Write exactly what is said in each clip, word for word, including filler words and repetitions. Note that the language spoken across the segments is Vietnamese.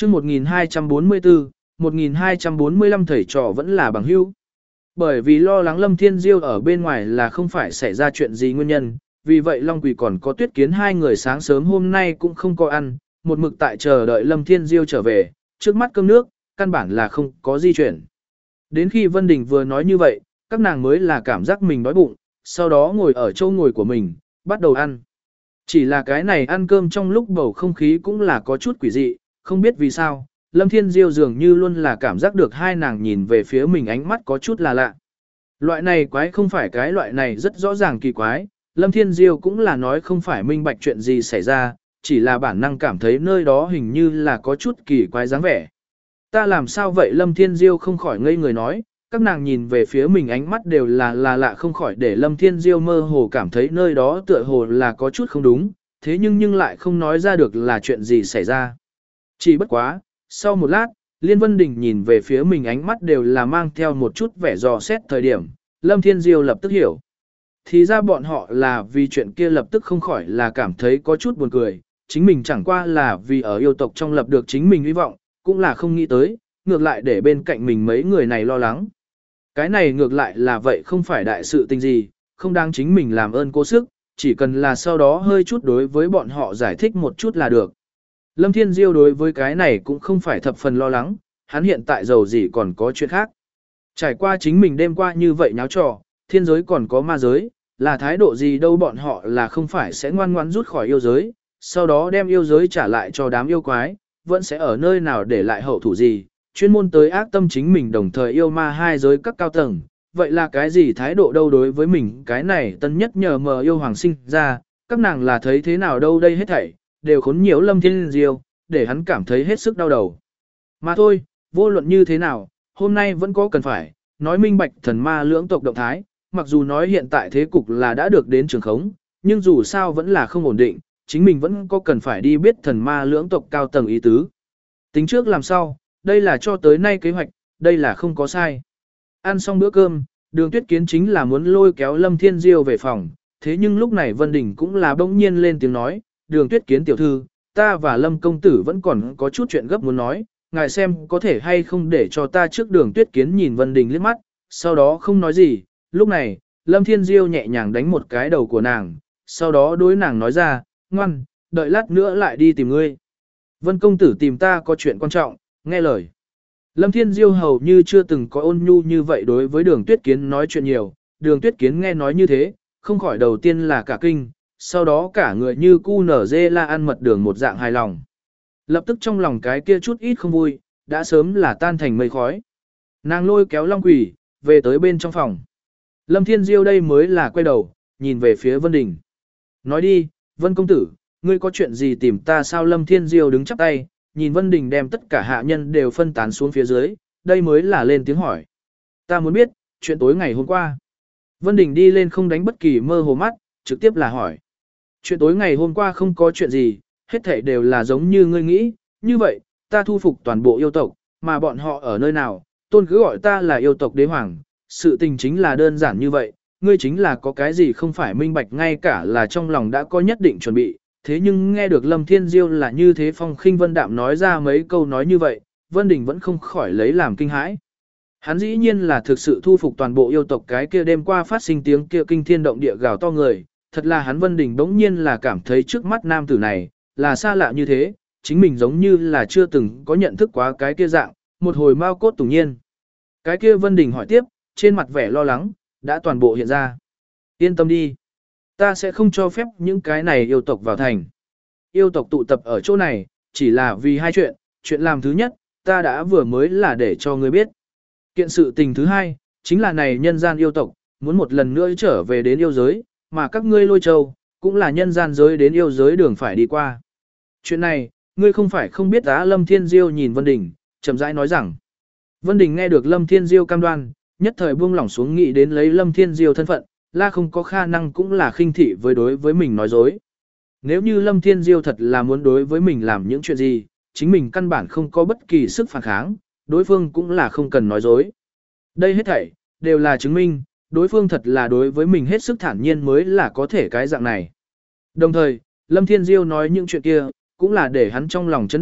chương một nghìn hai trăm bốn mươi tư, một nghìn hai trăm bốn mươi lăm thầy trò vẫn là bằng hữu. Bởi vì lo lắng Lâm Thiên Diêu ở bên ngoài là không phải xảy ra chuyện gì nguyên nhân, vì vậy Long Quỷ còn có Tuyết Kiến hai người sáng sớm hôm nay cũng không có ăn, một mực tại chờ đợi Lâm Thiên Diêu trở về, trước mắt cơm nước, căn bản là không có di chuyển. Đến khi Vân Đình vừa nói như vậy, các nàng mới là cảm giác mình đói bụng, sau đó ngồi ở chỗ ngồi của mình, bắt đầu ăn. Chỉ là cái này ăn cơm trong lúc bầu không khí cũng là có chút quỷ dị, không biết vì sao, Lâm Thiên Diêu dường như luôn là cảm giác được hai nàng nhìn về phía mình ánh mắt có chút là lạ. Loại này quái không phải cái loại này rất rõ ràng kỳ quái, Lâm Thiên Diêu cũng là nói không phải minh bạch chuyện gì xảy ra, chỉ là bản năng cảm thấy nơi đó hình như là có chút kỳ quái dáng vẻ. Ta làm sao vậy? Lâm Thiên Diêu không khỏi ngây người nói, các nàng nhìn về phía mình ánh mắt đều là là lạ không khỏi để Lâm Thiên Diêu mơ hồ cảm thấy nơi đó tựa hồ là có chút không đúng, thế nhưng nhưng lại không nói ra được là chuyện gì xảy ra. Chỉ bất quá, sau một lát, Liên Vân Đình nhìn về phía mình ánh mắt đều là mang theo một chút vẻ dò xét thời điểm, Lâm Thiên Diêu lập tức hiểu. Thì ra bọn họ là vì chuyện kia lập tức không khỏi là cảm thấy có chút buồn cười, chính mình chẳng qua là vì ở yêu tộc trong lập được chính mình hy vọng, cũng là không nghĩ tới, ngược lại để bên cạnh mình mấy người này lo lắng. Cái này ngược lại là vậy không phải đại sự tình gì, không đáng chính mình làm ơn cố sức, chỉ cần là sau đó hơi chút đối với bọn họ giải thích một chút là được. Lâm Thiên Diêu đối với cái này cũng không phải thập phần lo lắng, hắn hiện tại giàu gì còn có chuyện khác. Trải qua chính mình đêm qua như vậy nháo trò, thiên giới còn có ma giới, là thái độ gì đâu bọn họ là không phải sẽ ngoan ngoãn rút khỏi yêu giới, sau đó đem yêu giới trả lại cho đám yêu quái, vẫn sẽ ở nơi nào để lại hậu thủ gì, chuyên môn tới ác tâm chính mình đồng thời yêu ma hai giới các cao tầng. Vậy là cái gì thái độ đâu đối với mình cái này tân nhất nhờ mờ yêu hoàng sinh ra, các nàng là thấy thế nào đâu đây hết thảy, đều khốn nhiễu Lâm Thiên Diêu, để hắn cảm thấy hết sức đau đầu. Mà thôi, vô luận như thế nào, hôm nay vẫn có cần phải, nói minh bạch thần ma lưỡng tộc động thái, mặc dù nói hiện tại thế cục là đã được đến trường khống, nhưng dù sao vẫn là không ổn định, chính mình vẫn có cần phải đi biết thần ma lưỡng tộc cao tầng ý tứ. Tính trước làm sao, đây là cho tới nay kế hoạch, đây là không có sai. Ăn xong bữa cơm, Đường Tuyết Kiến chính là muốn lôi kéo Lâm Thiên Diêu về phòng, thế nhưng lúc này Vân Đình cũng là bỗng nhiên lên tiếng nói, Đường Tuyết Kiến tiểu thư, ta và Lâm công tử vẫn còn có chút chuyện gấp muốn nói, ngài xem có thể hay không để cho ta trước Đường Tuyết Kiến nhìn Vân Đình liếc mắt, sau đó không nói gì, lúc này, Lâm Thiên Diêu nhẹ nhàng đánh một cái đầu của nàng, sau đó đối nàng nói ra, ngoan, đợi lát nữa lại đi tìm ngươi. Vân công tử tìm ta có chuyện quan trọng, nghe lời. Lâm Thiên Diêu hầu như chưa từng có ôn nhu như vậy đối với Đường Tuyết Kiến nói chuyện nhiều, Đường Tuyết Kiến nghe nói như thế, không khỏi đầu tiên là cả kinh, sau đó cả người như cu nở dê la ăn mật đường một dạng hài lòng. Lập tức trong lòng cái kia chút ít không vui, đã sớm là tan thành mây khói. Nàng lôi kéo Long Quỷ, về tới bên trong phòng. Lâm Thiên Diêu đây mới là quay đầu, nhìn về phía Vân Đình. Nói đi, Vân công tử, ngươi có chuyện gì tìm ta sao? Lâm Thiên Diêu đứng chắp tay, nhìn Vân Đình đem tất cả hạ nhân đều phân tán xuống phía dưới, đây mới là lên tiếng hỏi. Ta muốn biết, chuyện tối ngày hôm qua. Vân Đình đi lên không đánh bất kỳ mơ hồ mắt, trực tiếp là hỏi. Chuyện tối ngày hôm qua không có chuyện gì, hết thảy đều là giống như ngươi nghĩ, như vậy, ta thu phục toàn bộ yêu tộc, mà bọn họ ở nơi nào, tôn cứ gọi ta là yêu tộc đế hoàng, sự tình chính là đơn giản như vậy, ngươi chính là có cái gì không phải minh bạch ngay cả là trong lòng đã có nhất định chuẩn bị, thế nhưng nghe được Lâm Thiên Diêu là như thế phong khinh vân đạm nói ra mấy câu nói như vậy, Vân Đình vẫn không khỏi lấy làm kinh hãi. Hắn dĩ nhiên là thực sự thu phục toàn bộ yêu tộc cái kia đêm qua phát sinh tiếng kia kinh thiên động địa gào to người, thật là hắn Vân Đình bỗng nhiên là cảm thấy trước mắt nam tử này, là xa lạ như thế, chính mình giống như là chưa từng có nhận thức quá cái kia dạng, một hồi mau cốt tủng nhiên. Cái kia Vân Đình hỏi tiếp, trên mặt vẻ lo lắng, đã toàn bộ hiện ra. Yên tâm đi. Ta sẽ không cho phép những cái này yêu tộc vào thành. Yêu tộc tụ tập ở chỗ này, chỉ là vì hai chuyện. Chuyện làm thứ nhất, ta đã vừa mới là để cho ngươi biết. Kiện sự tình thứ hai, chính là này nhân gian yêu tộc, muốn một lần nữa trở về đến yêu giới, mà các ngươi Lôi Châu, cũng là nhân gian giới đến yêu giới đường phải đi qua. Chuyện này, ngươi không phải không biết á. Lâm Thiên Diêu nhìn Vân Đình, chậm rãi nói rằng. Vân Đình nghe được Lâm Thiên Diêu cam đoan, nhất thời buông lỏng xuống nghĩ đến lấy Lâm Thiên Diêu thân phận, la không có khả năng cũng là khinh thị với đối với mình nói dối. Nếu như Lâm Thiên Diêu thật là muốn đối với mình làm những chuyện gì, chính mình căn bản không có bất kỳ sức phản kháng, đối phương cũng là không cần nói dối. Đây hết thảy, đều là chứng minh, đối phương thật là đối với mình hết sức thản nhiên mới là có thể cái dạng này. Đồng thời, Lâm Thiên Diêu nói những chuyện kia, cũng là để hắn trong lòng chấn động,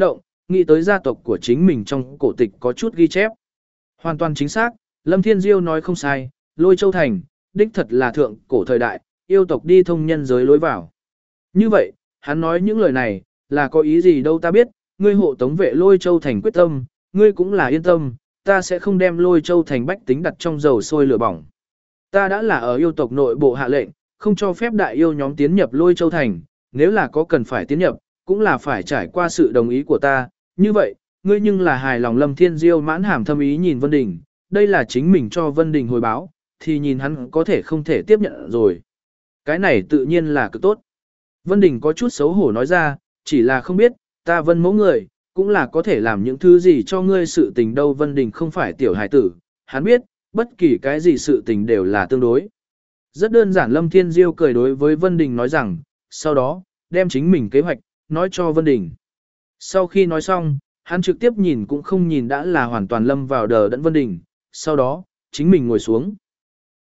nghĩ tới gia tộc của chính mình trong cổ tịch có chút ghi chép. Hoàn toàn chính xác, Lâm Thiên Diêu nói không sai, Lôi Châu Thành, đích thật là thượng cổ thời đại, yêu tộc đi thông nhân giới lối vào. Như vậy, hắn nói những lời này, là có ý gì đâu ta biết, ngươi hộ tống vệ Lôi Châu Thành quyết tâm, ngươi cũng là yên tâm, ta sẽ không đem Lôi Châu Thành bách tính đặt trong dầu sôi lửa bỏng. Ta đã là ở yêu tộc nội bộ hạ lệnh, không cho phép đại yêu nhóm tiến nhập Lôi Châu Thành, nếu là có cần phải tiến nhập, cũng là phải trải qua sự đồng ý của ta, như vậy, ngươi nhưng là hài lòng. Lâm Thiên Diêu mãn hàm thâm ý nhìn Vân Đình, đây là chính mình cho Vân Đình hồi báo, thì nhìn hắn có thể không thể tiếp nhận rồi. Cái này tự nhiên là cực tốt. Vân Đình có chút xấu hổ nói ra, chỉ là không biết, ta Vân mẫu người, cũng là có thể làm những thứ gì cho ngươi sự tình đâu. Vân Đình không phải tiểu hài tử, hắn biết, bất kỳ cái gì sự tình đều là tương đối. Rất đơn giản. Lâm Thiên Diêu cười đối với Vân Đình nói rằng, sau đó, đem chính mình kế hoạch, nói cho Vân Đình. Sau khi nói xong, hắn trực tiếp nhìn cũng không nhìn đã là hoàn toàn lâm vào đờ đẫn Vân Đình, sau đó, chính mình ngồi xuống.